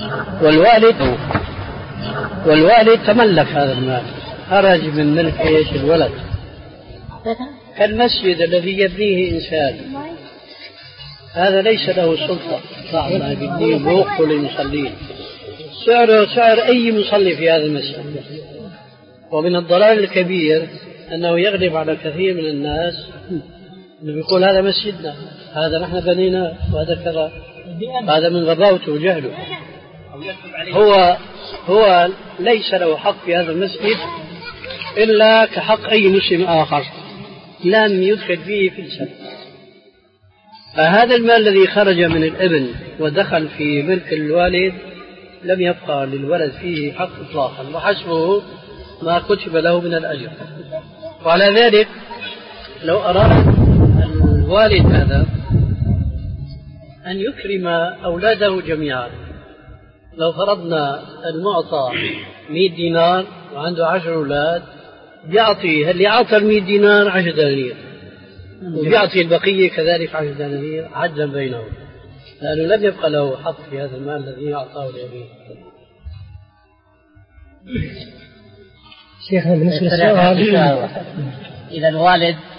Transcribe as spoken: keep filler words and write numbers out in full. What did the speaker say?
والوالد والوالد تملك هذا المال، خرج من ملك ايش الولد، كالمسجد الذي يبنيه إنسان، هذا ليس له سلطة صعب ما يبنيه بوقته للمصلين، سعره سعر أي مصلي في هذا المسجد. ومن الضلال الكبير أنه يغلب على كثير من الناس أنه يقول هذا مسجدنا، هذا نحن بنينا، وهذا كذا، هذا من غباوته وجهله. هو هو ليس له حق في هذا المسجد إلا كحق أي مسلم آخر لم يدخل فيه فلسا. فهذا المال الذي خرج من الابن ودخل في ملك الوالد لم يبقى للولد فيه حق إطلاقا، وحسبه ما كتب له من الأجر. وعلى ذلك لو أراد الوالد هذا أن يكرم أولاده جميعا، لو فرضنا المعطى مئة دينار وعنده عشر أولاد، يعطي اللي أعطى المئة دينار عشر دنانير، ويعطي البقية كذلك عشر دنانير عدلا بينهم، لأنه لم يبقى له حق في هذا المال الذي أعطاه لأبيه. شيخنا بالنسبة للسؤال، إذا الوالد